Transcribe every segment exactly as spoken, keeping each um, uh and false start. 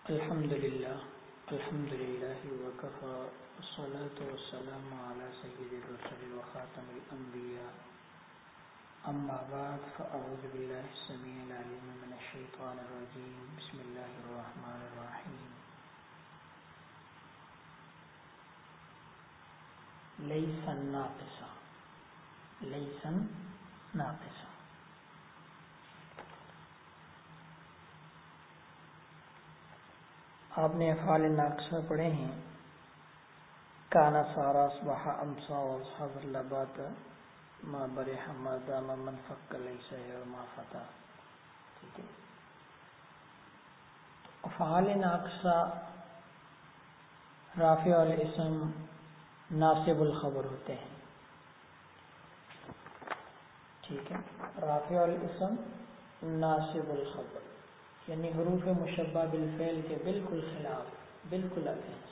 الحمد لله الحمد لله وكفى والصلاة والسلام على سيد الرسل وخاتم الأنبياء أما بعد فأعوذ بالله السميع العليم من الشيطان الرجيم بسم الله الرحمن الرحيم ليس ناقصا ليس ناقصا آپ نے افعال ناقصہ پڑھے ہیں کانا سارا اصبح امسا واصحاب اللبات ما برح ما دام من فک لیس اور ما فتح. ٹھیک ہے. افعال ناقصہ رافع الاسم ناصب الخبر ہوتے ہیں. ٹھیک ہے. رافع الاسم ناصب الخبر یعنی حروف مشبہ بالفعل کے بالکل خلاف، بالکل اگینسٹ.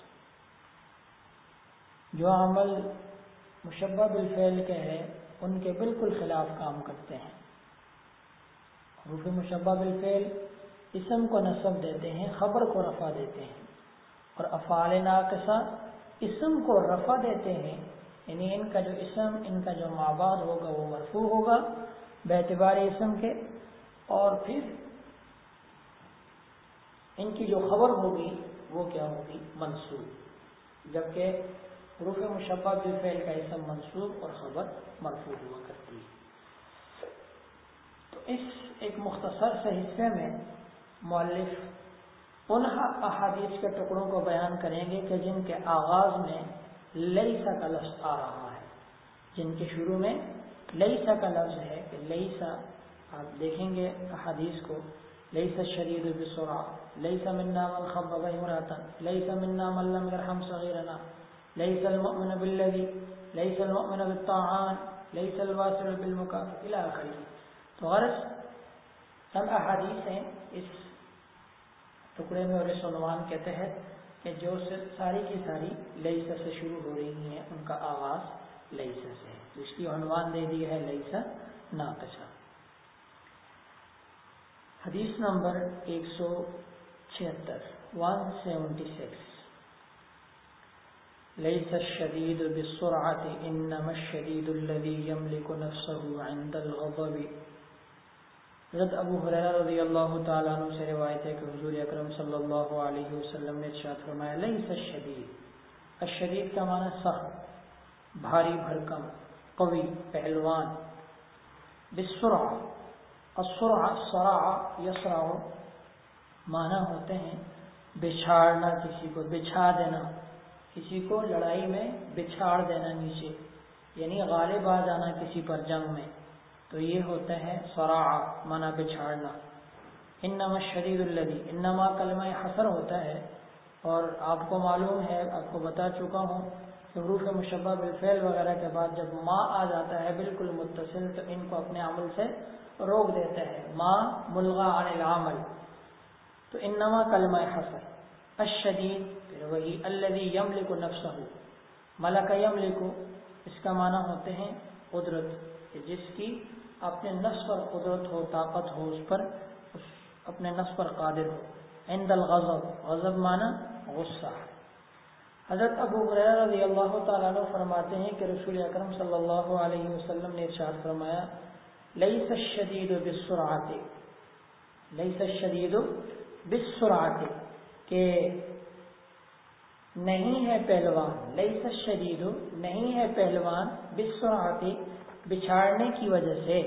جو عمل مشبہ بالفعل کے ہے ان کے بالکل خلاف کام کرتے ہیں. حروف مشبہ بالفعل اسم کو نصب دیتے ہیں، خبر کو رفع دیتے ہیں، اور افعال ناقصہ اسم کو رفع دیتے ہیں. یعنی ان کا جو اسم، ان کا جو مابعد ہوگا وہ مرفوع ہوگا باعتبار اسم کے، اور پھر ان کی جو خبر ہوگی وہ کیا ہوگی؟ منصوب. جبکہ حروف مشبہ بالفعل کا اسم منصوب اور خبر مرفوع ہوا کرتی ہے. تو اس ایک مختصر سے حصے میں مؤلف ان احادیث کے ٹکڑوں کو بیان کریں گے کہ جن کے آغاز میں لیسا کا لفظ آ رہا ہے، جن کے شروع میں لیسا کا لفظ ہے. کہ لیسا آپ دیکھیں گے احادیث کو، لیس الشدید بسرعہ، لیس منا من خبب امرأة، لیس منا من لم يرحم صغیرنا، لیس المؤمن بالذی، لیس المؤمن بالطاعان، لیس الواصل بالمکافئ الی آخره. تو غرض چند احادیث ہیں اس ٹکڑے میں اور اس عنوان کے تحت کہ جو ساری کی ساری لیسا سے شروع ہو رہی ہیں، ان کا آغاز لیسا سے ہے. تو اس کی عنوان دے دی ہے لیسا ناقصہ. حدیث نمبر ایک سو چھہتر ون سیونٹی سکس. لیس الشدید بالسرعة انما الشدید الذي يملك نفسه عند الغضب. حضرت ابو ہریرہ رضی اللہ تعالیٰ عنہ سے روایت ہے کہ حضور اکرم صلی اللہ علیہ وسلم نے ارشاد فرمایا لیس الشدید، الشدید کا معنی سخت، بھاری بھرکم، قوی، پہلوان. بالسرعة، السرعہ سرع یسرع معنی ہوتے ہیں بچھاڑنا، کسی کو بچھا دینا، کسی کو لڑائی میں بچھاڑ دینا نیچے، یعنی غالب آ جانا کسی پر جنگ میں، تو یہ ہوتا ہے سرع معنی بچھاڑنا. انما الشدید الذی، انما کلمہ حصر ہوتا ہے، اور آپ کو معلوم ہے، آپ کو بتا چکا ہوں کہ حروف مشبہ بالفعل وغیرہ کے بعد جب ما آ جاتا ہے بالکل متصل تو ان کو اپنے عمل سے روک دیتا ہے. ما ملغا عن العمل، تو انما کلمہ حصر. الشدید پھر وہی الذی یملک نفسہ، ملک یملک اس کا معنی ہوتے ہیں قدرت، کہ جس کی اپنے نفس پر قدرت ہو، طاقت ہو، اس پر اس اپنے نفس پر قادر ہو. عند الغضب، غضب معنی غصہ. حضرت ابو ہریرہ رضی اللہ تعالیٰ عنہ فرماتے ہیں کہ رسول اکرم صلی اللہ علیہ وسلم نے ارشاد فرمایا لیس الشدید بالسرعۃ، لیس الشدید بالسرعۃ، کہ نہیں ہے پہلوان، لیس الشدید نہیں ہے پہلوان، بالسرعۃ بچھاڑنے کی وجہ سے.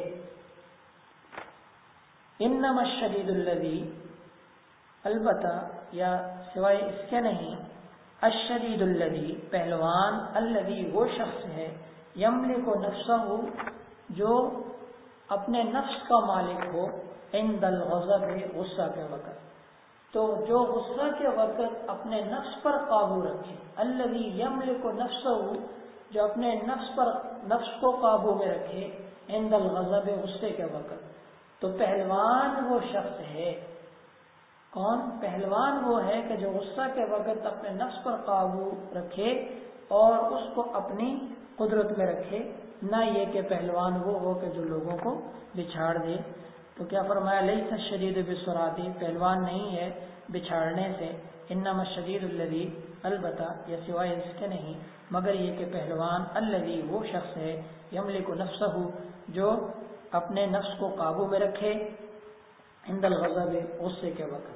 انما الشدید الذی، البتہ یا سوائے اس کے نہیں، الشدید الذی پہلوان، الذی وہ شخص ہے، یملک نفسہ جو اپنے نفس کا مالک ہو، عند الغضب غصہ کے وقت. تو جو غصہ کے وقت اپنے نفس پر قابو رکھے، الذی یملک نفسہ جو اپنے نفس پر نفس کو قابو میں رکھے، عند الغضب غصے کے وقت. تو پہلوان وہ شخص ہے. کون پہلوان؟ وہ ہے کہ جو غصہ کے وقت اپنے نفس پر قابو رکھے اور اس کو اپنی قدرت میں رکھے، نہ یہ کہ پہلوان وہ ہو کہ جو لوگوں کو بچھاڑ دے. تو کیا فرمایا لیس الشدید بالسرعۃ، پہلوان نہیں ہے بچھاڑنے سے، انما الشدید الذی، البتہ یا سوائے اس کے نہیں مگر یہ کہ پہلوان الذی وہ شخص ہے، یملک نفسہ جو اپنے نفس کو قابو میں رکھے، عند الغضب غصے کے وقت۔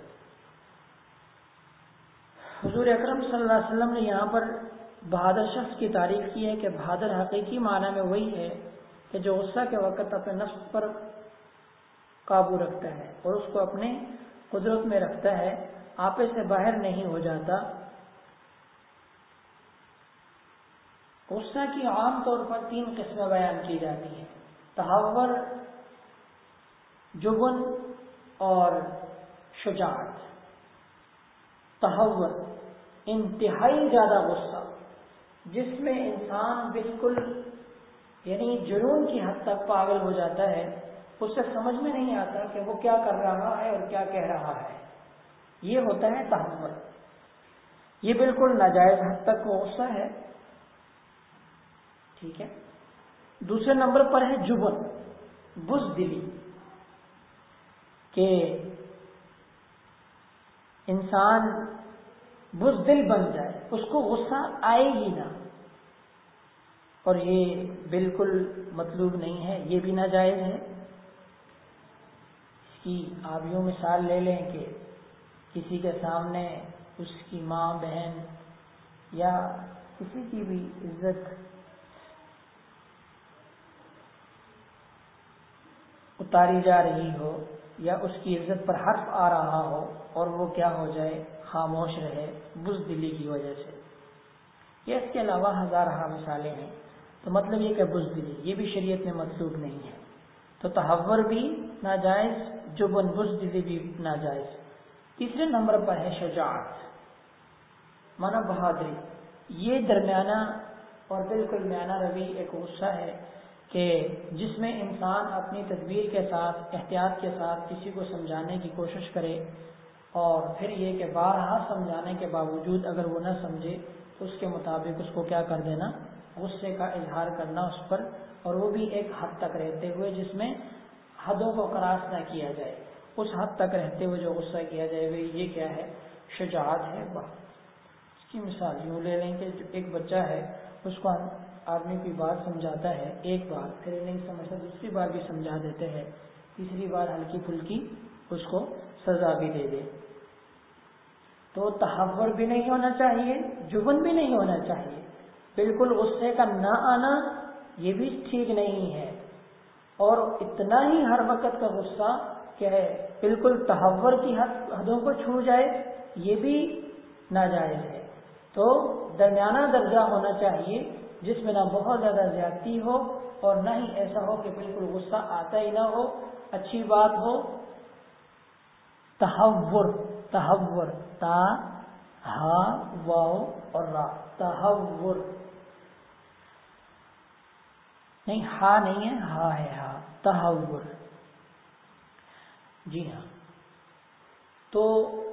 حضور اکرم صلی اللہ علیہ وسلم نے یہاں پر بہادر شخص کی تعریف کی ہے کہ بہادر حقیقی معنی میں وہی ہے کہ جو غصہ کے وقت اپنے نفس پر قابو رکھتا ہے اور اس کو اپنے قدرت میں رکھتا ہے، آپے سے باہر نہیں ہو جاتا۔ غصہ کی عام طور پر تین قسمیں بیان کی جاتی ہیں، تہور، جبن اور شجاعت۔ تہور انتہائی زیادہ غصہ جس میں انسان بالکل یعنی جنون کی حد تک پاگل ہو جاتا ہے، اسے سمجھ میں نہیں آتا کہ وہ کیا کر رہا ہے اور کیا کہہ رہا ہے، یہ ہوتا ہے تہور۔ یہ بالکل ناجائز حد تک وہ غصہ ہے، ٹھیک ہے۔ دوسرے نمبر پر ہے جبن، بزدلی، کہ انسان بزدل بن جائے، اس کو غصہ آئے ہی نہ، اور یہ بالکل مطلوب نہیں ہے، یہ بھی ناجائز ہے۔ اس کی آپ یوں مثال لے لیں کہ کسی کے سامنے اس کی ماں، بہن یا کسی کی بھی عزت اتاری جا رہی ہو یا اس کی عزت پر حرف آ رہا ہو اور وہ کیا ہو جائے، خاموش رہے بزدلی کی وجہ سے۔ یہ اس کے علاوہ ہزارہ مثالیں ہیں، تو مطلب یہ کہ بزدلی یہ بھی شریعت میں مطلوب نہیں ہے، تو تہور بھی ناجائز، جبن بزدلی بھی ناجائز۔ تیسرے نمبر پر ہے شجاعت، مانا بہادری۔ یہ درمیانہ اور بالکل میانہ روی ایک غصہ ہے کہ جس میں انسان اپنی تدبیر کے ساتھ، احتیاط کے ساتھ کسی کو سمجھانے کی کوشش کرے، اور پھر یہ کہ بارہا سمجھانے کے باوجود اگر وہ نہ سمجھے تو اس کے مطابق اس کو کیا کر دینا، غصے کا اظہار کرنا اس پر، اور وہ بھی ایک حد تک رہتے ہوئے جس میں حدوں کو کراس نہ کیا جائے، اس حد تک رہتے ہوئے جو غصہ کیا جائے وہ یہ کیا ہے، شجاعت ہے۔ اس کی مثال یوں لے لیں کہ ایک بچہ ہے، اس کو آدمی کی بات سمجھاتا ہے ایک بار، پھر نہیں سمجھتا دوسری بار بھی سمجھا دیتے ہیں، تیسری بار ہلکی پھلکی اس کو سزا بھی دے دے، تو تہور بھی نہیں ہونا چاہیے، جبن بھی نہیں ہونا چاہیے، بالکل غصے کا نہ آنا یہ بھی ٹھیک نہیں ہے، اور اتنا ہی ہر وقت کا غصہ کہ بالکل تہور کی حدوں کو چھو جائے یہ بھی ناجائز ہے۔ تو درمیانہ درجہ ہونا چاہیے جس میں نہ بہت زیادہ زیادتی ہو اور نہ ہی ایسا ہو کہ بالکل غصہ آتا ہی نہ ہو، اچھی بات ہو۔ تہور، تہور، تا، ہا، واو اور را، تہور نہیں، ہا نہیں ہے، ہا ہے، ہا، تہور، جی ہاں۔ تو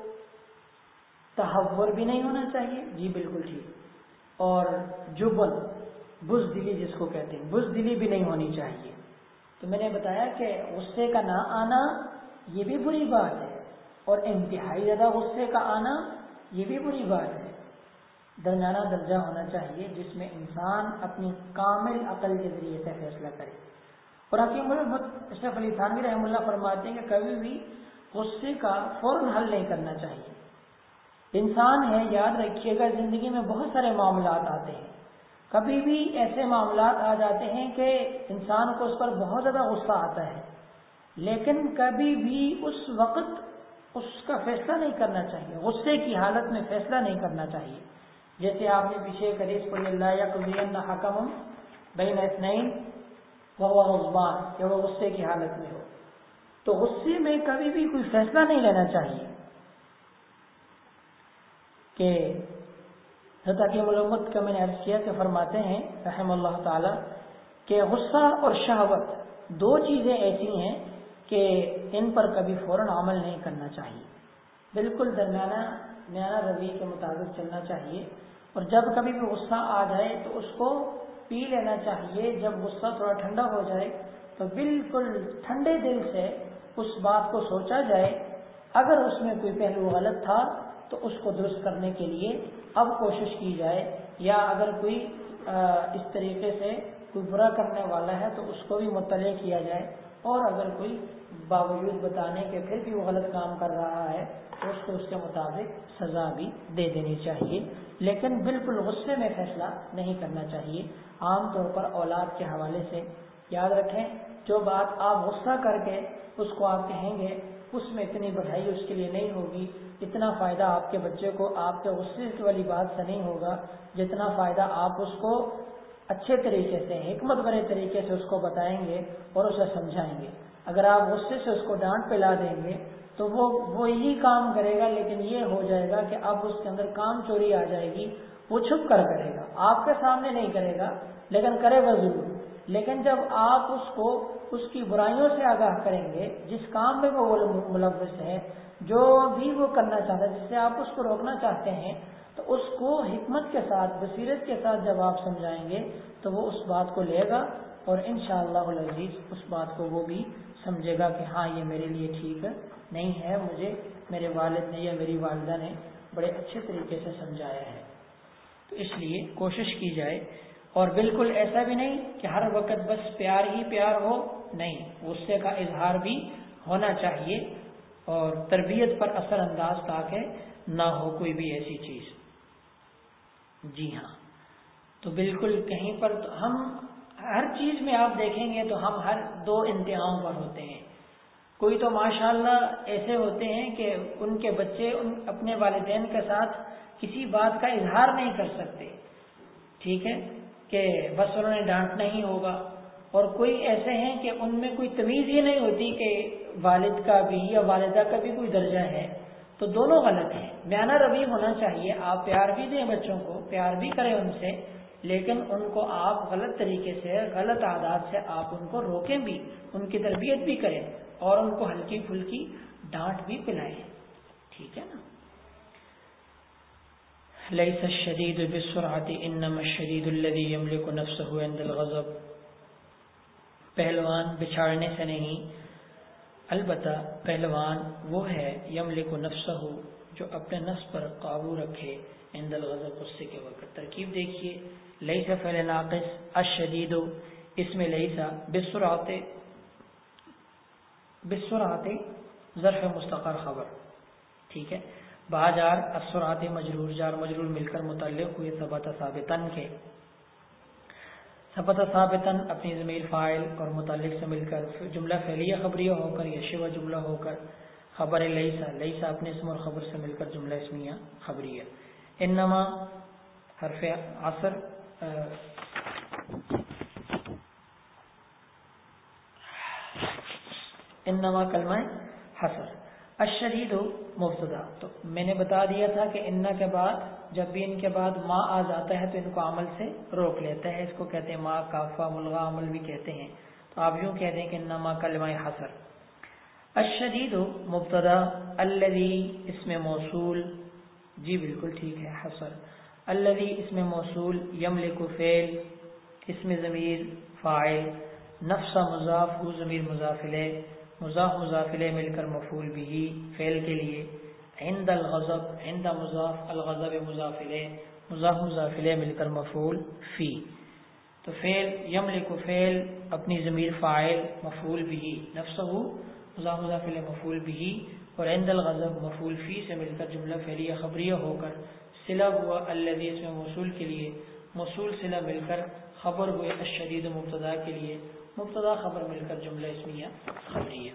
تہور بھی نہیں ہونا چاہیے، جی بالکل ٹھیک، اور جبن، بزدلی جس کو کہتے ہیں، بزدلی بھی نہیں ہونی چاہیے۔ تو میں نے بتایا کہ غصے کا نہ آنا یہ بھی بری بات ہے، اور انتہائی زیادہ غصے کا آنا یہ بھی بری بات ہے۔ درمیانہ درجہ ہونا چاہیے جس میں انسان اپنی کامل عقل کے ذریعے سے فیصلہ کرے۔ اور حکیم اشرف علی تھانوی رحمہ اللہ فرماتے ہیں کہ کبھی بھی غصے کا فوراً حل نہیں کرنا چاہیے۔ انسان ہے، یاد رکھیے گا، زندگی میں بہت سارے معاملات آتے ہیں، کبھی بھی ایسے معاملات آ جاتے ہیں کہ انسان کو اس پر بہت زیادہ غصہ آتا ہے، لیکن کبھی بھی اس وقت اس کا فیصلہ نہیں کرنا چاہیے، غصے کی حالت میں فیصلہ نہیں کرنا چاہیے۔ جیسے آپ نے پیچھے ایک حدیث پڑھی، اللہ یقضین حکم بین اثنین وهو غضبان، کہ وہ غصے کی حالت میں ہو، تو غصے میں کبھی بھی کوئی فیصلہ نہیں لینا چاہیے۔ کہ حضرت حکیم الامت کا میں نے عرض کیا کہ فرماتے ہیں رحم اللہ تعالی کہ غصہ اور شہوت دو چیزیں ایسی ہیں کہ ان پر کبھی فوراً عمل نہیں کرنا چاہیے، بالکل درمیانہ میانہ روی کے مطابق چلنا چاہیے، اور جب کبھی بھی غصہ آ جائے تو اس کو پی لینا چاہیے، جب غصہ تھوڑا ٹھنڈا ہو جائے تو بالکل ٹھنڈے دل سے اس بات کو سوچا جائے، اگر اس میں کوئی پہلو غلط تھا تو اس کو درست کرنے کے لیے اب کوشش کی جائے، یا اگر کوئی اس طریقے سے کوئی برا کرنے والا ہے تو اس کو بھی مطلع کیا جائے، اور اگر کوئی باوجود بتانے کے پھر بھی وہ غلط کام کر رہا ہے تو اس کو اس کے مطابق سزا بھی دے دینی چاہیے، لیکن بالکل غصے میں فیصلہ نہیں کرنا چاہیے۔ عام طور پر اولاد کے حوالے سے یاد رکھیں، جو بات آپ غصہ کر کے اس کو آپ کہیں گے اس میں اتنی بڑھائی اس کے لیے نہیں ہوگی، اتنا فائدہ آپ کے بچے کو آپ کے غصے والی بات سے نہیں ہوگا جتنا فائدہ آپ اس کو اچھے طریقے سے، حکمت بھرے طریقے سے اس کو بتائیں گے اور اسے سمجھائیں گے۔ اگر آپ غصے سے اس کو ڈانٹ پلا دیں گے تو وہ وہ یہی کام کرے گا، لیکن یہ ہو جائے گا کہ اب اس کے اندر کام چوری آ جائے گی، وہ چھپ کر کرے گا، آپ کے سامنے نہیں کرے گا لیکن کرے گا ضرور۔ لیکن جب آپ اس کو اس کی برائیوں سے آگاہ کریں گے، جس کام میں وہ ملوث ہے، جو بھی وہ کرنا چاہتا ہے، جس سے آپ اس کو روکنا چاہتے ہیں، تو اس کو حکمت کے ساتھ، بصیرت کے ساتھ جب آپ سمجھائیں گے تو وہ اس بات کو لے گا، اور انشاءاللہ العزیز اس بات کو وہ بھی سمجھے گا کہ ہاں یہ میرے لیے ٹھیک نہیں ہے، مجھے میرے والد نے یا میری والدہ نے بڑے اچھے طریقے سے سمجھایا ہے۔ تو اس لیے کوشش کی جائے، اور بالکل ایسا بھی نہیں کہ ہر وقت بس پیار ہی پیار ہو، نہیں، غصے کا اظہار بھی ہونا چاہیے، اور تربیت پر اثر انداز تاکہ نہ ہو کوئی بھی ایسی چیز۔ جی ہاں، تو بالکل کہیں پر تو ہم ہر چیز میں آپ دیکھیں گے تو ہم ہر دو انتہاؤں پر ہوتے ہیں۔ کوئی تو ماشاءاللہ ایسے ہوتے ہیں کہ ان کے بچے ان اپنے والدین کے ساتھ کسی بات کا اظہار نہیں کر سکتے، ٹھیک ہے، کہ بس انہوں نے ڈانٹنا ہی ہوگا، اور کوئی ایسے ہیں کہ ان میں کوئی تمیز ہی نہیں ہوتی کہ والد کا بھی یا والدہ کا بھی کوئی درجہ ہے، تو دونوں غلط ہیں۔ میانہ روی ہونا چاہیے، آپ پیار بھی دیں بچوں کو، پیار بھی کریں ان سے، لیکن ان کو آپ غلط طریقے سے، غلط عادات سے آپ ان کو روکیں بھی، ان کی تربیت بھی کریں، اور ان کو ہلکی پھلکی ڈانٹ بھی پلائیں، ٹھیک ہے نا۔ لیس الشدید بالسرعۃ انما الشدید الذی یملک نفسه عند الغضب، پہلوان بچھاڑنے سے نہیں، البتہ پہلوان وہ ہے یملک نفسہ، جو اپنے نفس پر قابو رکھے، عند الغضب، غصے کے وقت۔ ترکیب دیکھیے، لیس فعل ناقص، الشدید اس میں لیس، بالسرعۃ، بالسرعۃ ظرف مستقر خبر، ٹھیک ہے، باجار السرعۃ مجرور، جار مجرور مل کر متعلق ہوئے ثبت ثابتن کے، ثبت ثابتن اپنی ضمیر فاعل اور متعلق سے مل کر جملہ فعلیہ خبریہ ہو کر یا شبہ جملہ ہو کر خبر لیسا، لیسا اپنے اسم اور خبر سے مل کر جملہ اسمیہ خبریہ۔ انما حرف عصر انما کلمہ حصر، الشدید مبتدا، تو میں نے بتا دیا تھا کہ ان کے بعد جب بھی ان کے بعد ما آ جاتا ہے تو ان کو عمل سے روک لیتا ہے، اس کو کہتے ہیں ما کافہ ملغا عمل بھی کہتے ہیں، تو آپ یوں کہتے ہیں کہ انما کلمہ حصر۔ الشدید مبتدا، الذی اسم موصول، جی بالکل ٹھیک ہے، حصر، الذی اسم موصول، یملک فعل، اسم ضمیر فاعل، نفس مضاف، ہو ضمیر مضاف الیہ، مضاف مضاف الیہ مل کر مفعول به فعل کے لیے، عند الغضب، عند مضاف، الغضب مضاف الیہ، مضاف مضاف الیہ مل کر مفعول فی، تو فعل یملک فعل اپنی ضمیر فاعل مفعول به، نفسہ مضاف مضاف الیہ مفعول به، اور عند الغضب مفعول فی سے مل کر جملہ فعلیہ خبریہ ہو کر صلہ ہوا الذی اس میں موصول کے لیے، موصول صلہ مل کر خبر ہوئے الشدید مبتدا کے لیے، مبتدا خبر مل کر جملہ اسمیہ خبریہ۔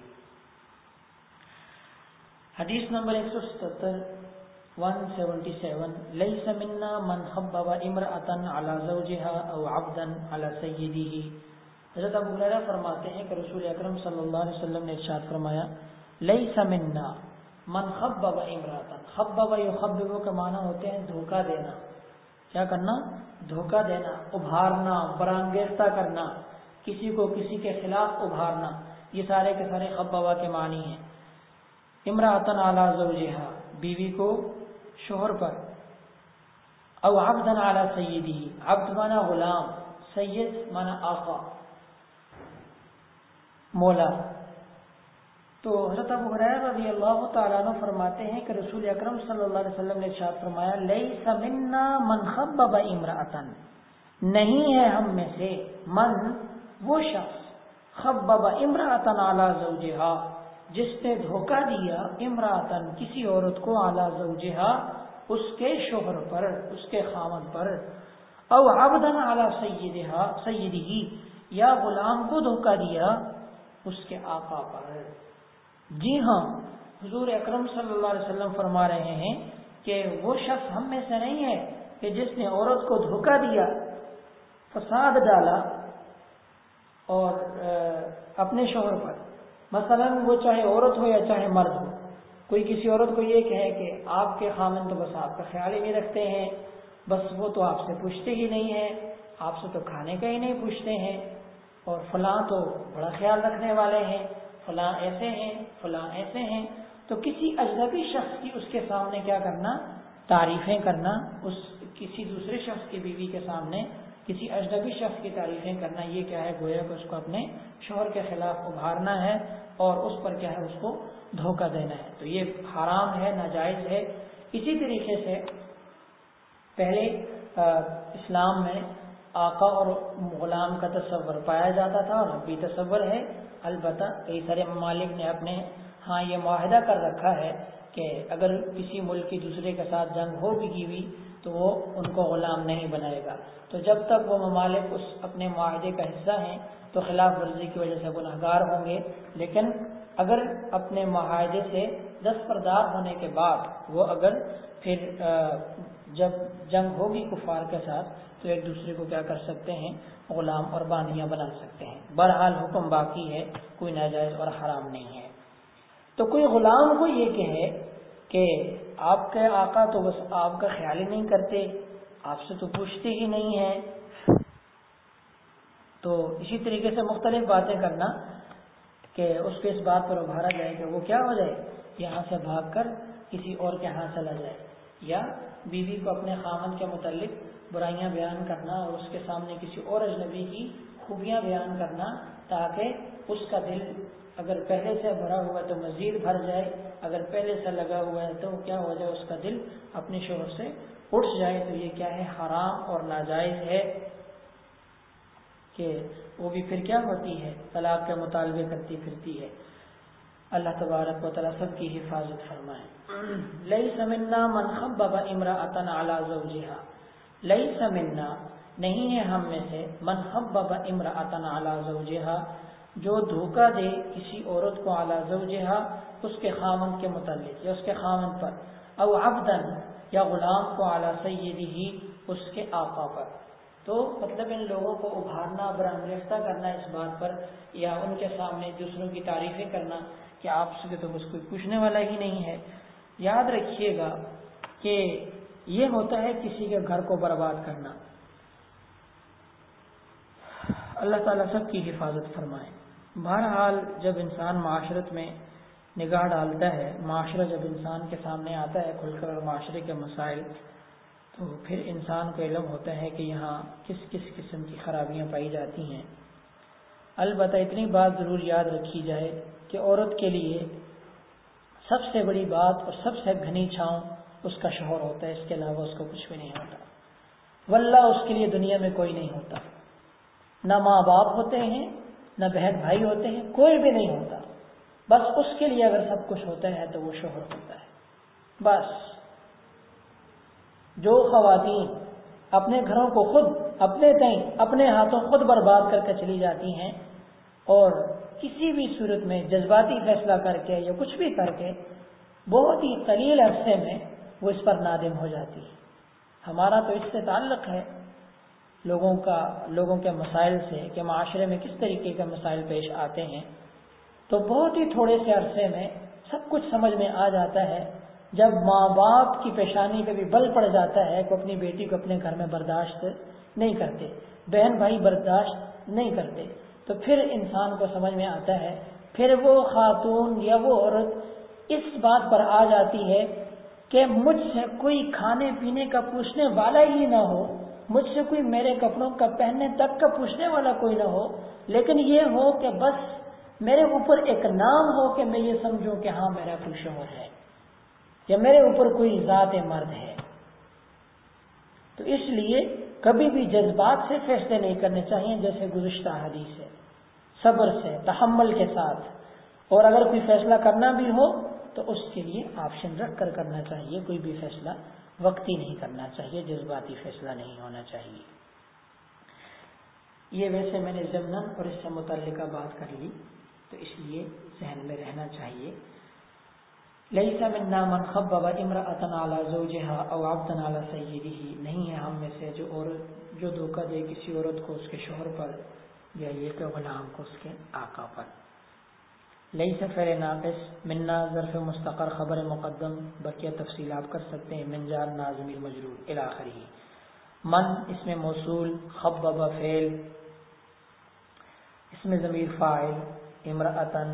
حدیث نمبر ایک سو ستتر، ایک سو ستہتر، لیس منا من خبب امرأة على زوجها او عبدا على سیدہ۔ حضرت ابو ہریرہ فرماتے ہیں کہ رسول اکرم صلی اللہ علیہ وسلم نے ارشاد فرمایا، لیس منا من خبب امرأة، خبب یخبب کے معنی ہوتے ہیں دھوکہ دینا، کیا کرنا؟ دھوکہ دینا، ابھارنا، برانگیختہ کرنا، کسی کو کسی کے خلاف ابھارنا، یہ سارے کے سارے خببہ کے معنی ہیں۔ امرأة علی زوجہا، بیوی کو شوہر پر، او عبدا علی سیدہ، عبد مانا غلام، سید مانا آقا، مولا، تو حضرت ابو ہریرہ رضی اللہ تعالیٰ عنہ فرماتے ہیں کہ رسول اکرم صلی اللہ علیہ وسلم نے ارشاد فرمایا لیس منا من خبب امرأۃ، نہیں ہے ہم میں سے من وہ شخص خبب امرأۃ علی زوجہا جس نے دھوکہ دیا امرأۃ کسی عورت کو علی زوجہا اس کے شوہر پر، اس کے خاوند پر، او عبدا علی سیدہا سیدہ یا غلام کو دھوکہ دیا اس کے آقا پر۔ جی ہاں، حضور اکرم صلی اللہ علیہ وسلم فرما رہے ہیں کہ وہ شخص ہم میں سے نہیں ہے کہ جس نے عورت کو دھوکہ دیا، فساد ڈالا اور اپنے شوہر پر، مثلا وہ چاہے عورت ہو یا چاہے مرد ہو، کوئی کسی عورت کو یہ کہے کہ آپ کے خامن تو بس آپ کا خیال ہی نہیں رکھتے ہیں، بس وہ تو آپ سے پوچھتے ہی نہیں ہیں، آپ سے تو کھانے کا ہی نہیں پوچھتے ہیں، اور فلاں تو بڑا خیال رکھنے والے ہیں، فلاں ایسے ہیں، فلاں ایسے ہیں، تو کسی اجنبی شخص کی اس کے سامنے کیا کرنا، تعریفیں کرنا، اس کسی دوسرے شخص کی بیوی کے سامنے کسی اجنبی شخص کی تعریفیں کرنا، یہ کیا ہے، گویا کہ اس کو اپنے شوہر کے خلاف ابھارنا ہے اور اس پر کیا ہے، اس کو دھوکہ دینا ہے، تو یہ حرام ہے، ناجائز ہے۔ اسی طریقے سے پہلے اسلام میں آقا اور غلام کا تصور پایا جاتا تھا اور اب بھی تصور ہے، البتہ کئی سارے ممالک نے اپنے ہاں یہ معاہدہ کر رکھا ہے کہ اگر کسی ملک کی دوسرے کے ساتھ جنگ ہوگی کی بھی تو وہ ان کو غلام نہیں بنائے گا، تو جب تک وہ ممالک اس اپنے معاہدے کا حصہ ہیں تو خلاف ورزی کی وجہ سے گنہگار ہوں گے، لیکن اگر اپنے معاہدے سے دستبردار ہونے کے بعد وہ اگر پھر جب جنگ ہوگی کفار کے ساتھ تو ایک دوسرے کو کیا کر سکتے ہیں، غلام اور باندیاں بنا سکتے ہیں۔ بہرحال حکم باقی ہے، کوئی ناجائز اور حرام نہیں ہے۔ تو کوئی غلام کو یہ کہے کہ آپ کے آقا تو بس آپ کا خیال ہی نہیں کرتے، آپ سے تو پوچھتے ہی نہیں ہیں، تو اسی طریقے سے مختلف باتیں کرنا کہ اس کو اس بات پر ابھارا جائے کہ وہ کیا ہو جائے، یہاں سے بھاگ کر کسی اور کے ہاں چلا جائے، یا بیوی کو اپنے خامن کے متعلق برائیاں بیان کرنا اور اس کے سامنے کسی اور اجنبی کی خوبیاں بیان کرنا تاکہ اس کا دل اگر پہلے سے بھرا ہوا ہے تو مزید بھر جائے، اگر پہلے سے لگا ہوا ہے تو کیا ہو جائے، اس کا دل اپنے شوہر سے اٹھ جائے، تو یہ کیا ہے، حرام اور ناجائز ہے کہ وہ بھی پھر کیا ہوتی ہے، طلاق کے مطالبے کرتی پھرتی ہے۔ اللہ تبارک و تعالیٰ سب کی حفاظت فرمائے۔ لیس منا من خبب امرأۃ علی زوجہا، لیس منا نہیں ہے ہم میں سے، من خبب امرأۃ علی زوجہا جو دھوکہ دے کسی عورت کو علی زوجہا اس کے خامن کے متعلق یا اس کے خامن پر، او عبدا یا غلام کو علی سیدہ اس کے آقا پر، تو مطلب ان لوگوں کو ابھارنا، برآمیختہ کرنا اس بات پر، یا ان کے سامنے دوسروں کی تعریفیں کرنا کہ آپ سے تو بس کوئی پوچھنے والا ہی نہیں ہے۔ یاد رکھیے گا کہ یہ ہوتا ہے کسی کے گھر کو برباد کرنا۔ اللہ تعالیٰ سب کی حفاظت فرمائے۔ بہرحال جب انسان معاشرت میں نگاہ ڈالتا ہے، معاشرہ جب انسان کے سامنے آتا ہے کھل کر اور معاشرے کے مسائل، تو پھر انسان کو علم ہوتا ہے کہ یہاں کس کس قسم کی خرابیاں پائی جاتی ہیں۔ البتہ اتنی بات ضرور یاد رکھی جائے کہ عورت کے لیے سب سے بڑی بات اور سب سے گھنی چھاؤں اس کا شوہر ہوتا ہے، اس کے علاوہ اس کو کچھ بھی نہیں ہوتا۔ واللہ اس کے لیے دنیا میں کوئی نہیں ہوتا، نہ ماں باپ ہوتے ہیں، نہ بہن بھائی ہوتے ہیں، کوئی بھی نہیں ہوتا، بس اس کے لیے اگر سب کچھ ہوتا ہے تو وہ شوہر ہوتا ہے۔ بس جو خواتین اپنے گھروں کو خود اپنے تئیں اپنے ہاتھوں خود برباد کر کے چلی جاتی ہیں اور کسی بھی صورت میں جذباتی فیصلہ کر کے یا کچھ بھی کر کے بہت ہی قلیل عرصے میں وہ اس پر نادم ہو جاتی ہے۔ ہمارا تو اس سے تعلق ہے لوگوں کا لوگوں کے مسائل سے کہ معاشرے میں کس طریقے کے مسائل پیش آتے ہیں، تو بہت ہی تھوڑے سے عرصے میں سب کچھ سمجھ میں آ جاتا ہے۔ جب ماں باپ کی پیشانی پہ بھی بل پڑ جاتا ہے کہ اپنی بیٹی کو اپنے گھر میں برداشت نہیں کرتے، بہن بھائی برداشت نہیں کرتے، تو پھر انسان کو سمجھ میں آتا ہے، پھر وہ خاتون یا وہ عورت اس بات پر آ جاتی ہے کہ مجھ سے کوئی کھانے پینے کا پوچھنے والا ہی نہ ہو، مجھ سے کوئی میرے کپڑوں کا پہننے تک کا پوچھنے والا کوئی نہ ہو، لیکن یہ ہو کہ بس میرے اوپر ایک نام ہو کہ میں یہ سمجھوں کہ ہاں میرا کوئی شوہر ہے یا میرے اوپر کوئی ذات مرد ہے. تو اس لیے کبھی بھی جذبات سے فیصلے نہیں کرنے چاہیے، جیسے گزشتہ حدیث ہے، صبر سے، تحمل کے ساتھ. اور اگر کوئی فیصلہ کرنا بھی ہو تو اس کے لیے آپشن رکھ کر کرنا چاہیے. کوئی بھی فیصلہ وقتی نہیں کرنا چاہیے، جذباتی فیصلہ نہیں ہونا چاہیے. یہ ویسے میں نے ضمناً اور اس سے متعلقہ بات کر لی، تو اس لیے ذہن میں رہنا چاہیے. لیس منا من خبب امرأة علی زوجها او عبدا علی سیدہ، نہیں ہے ہم میں سے جو اور جو دھوکہ دے کسی عورت کو اس کے شوہر پر، یا یہ کہ غلام کو اس کے آقا پر. لیس فعل ناقص، منا ظرف مستقر خبر مقدم، بقیہ تفصیل آپ کر سکتے ہیں. من جار نازم المجرور الی آخرہ. من اسم موصول، خبب فعل، اسم ضمیر فاعل، امرأتن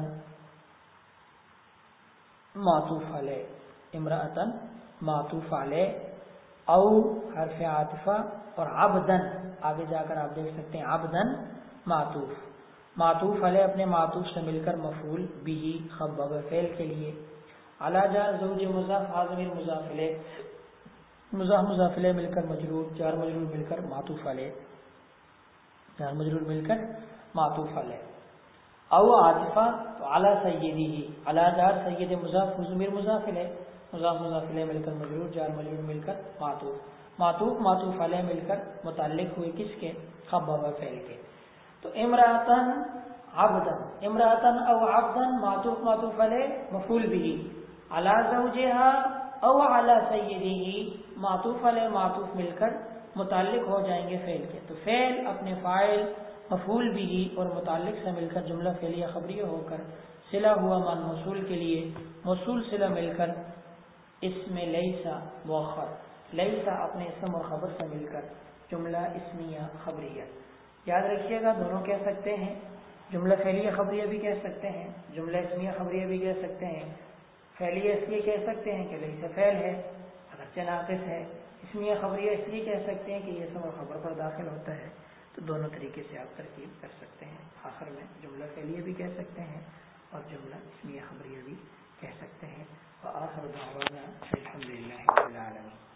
معطوف علیہ، امرأتن معطوف علیہ، او حرف عاطفہ، اور عبدن آگے جا کر آپ دیکھ سکتے ہیں عبدن معطوف. معطوف علیہ اپنے معطوف سے مل کر مفعول بھی خبب فعل کے لیے. علی جار زوج مضاف ضمیر مضاف الیہ، مضاف مضاف الیہ مل کر مجرور، جار مجرور مل کر معطوف علیہ، جار مجرور مل کر معطوف علیہ. او عاطفہ تو علی سیدہ، علی جار سید مضاف ضمیر مضاف الیہ، مضاف مضاف الیہ مل کر مجرور، جار مجرور مل کر معطوف. معطوف معطوف علیہ مل کر متعلق ہوئے کس کے؟ خبب فعل کے. تو امرأتن عبدن، امرأتن او عبدن معطوف معطوف علیہ مفعول بھی، علی زوجها او علی سیدہ معطوف علیہ معطوف مل کر متعلق ہو جائیں گے فعل کے. تو فعل اپنے فاعل مفعول بھی اور متعلق سے مل کر جملہ فعلیہ خبریہ ہو کر صلہ ہوا من موصول کے لیے، موصول صلہ مل کر اسم لیسا مؤخر، لیسا اپنے اسم اور خبر سے مل کر جملہ اسمیہ خبریہ. یاد رکھیے گا دونوں کہہ سکتے ہیں، جملہ فعلیہ خبریہ بھی کہہ سکتے ہیں، جملہ اسمیہ خبریہ بھی کہہ سکتے ہیں. فعلیہ اس لیے کہہ سکتے ہیں کہ لیسا فعل ہے اگرچہ ناقص ہے، اسمیہ خبریہ اس لیے کہہ سکتے ہیں کہ یہ اسم اور خبر پر داخل ہوتا ہے. تو دونوں طریقے سے آپ ترکیب کر سکتے ہیں. آخر میں جملہ فعلیہ بھی کہہ سکتے ہیں اور جملہ اسمیہ خبریہ بھی کہہ سکتے ہیں. وآخر دعوانا الحمدللہ رب العالمین.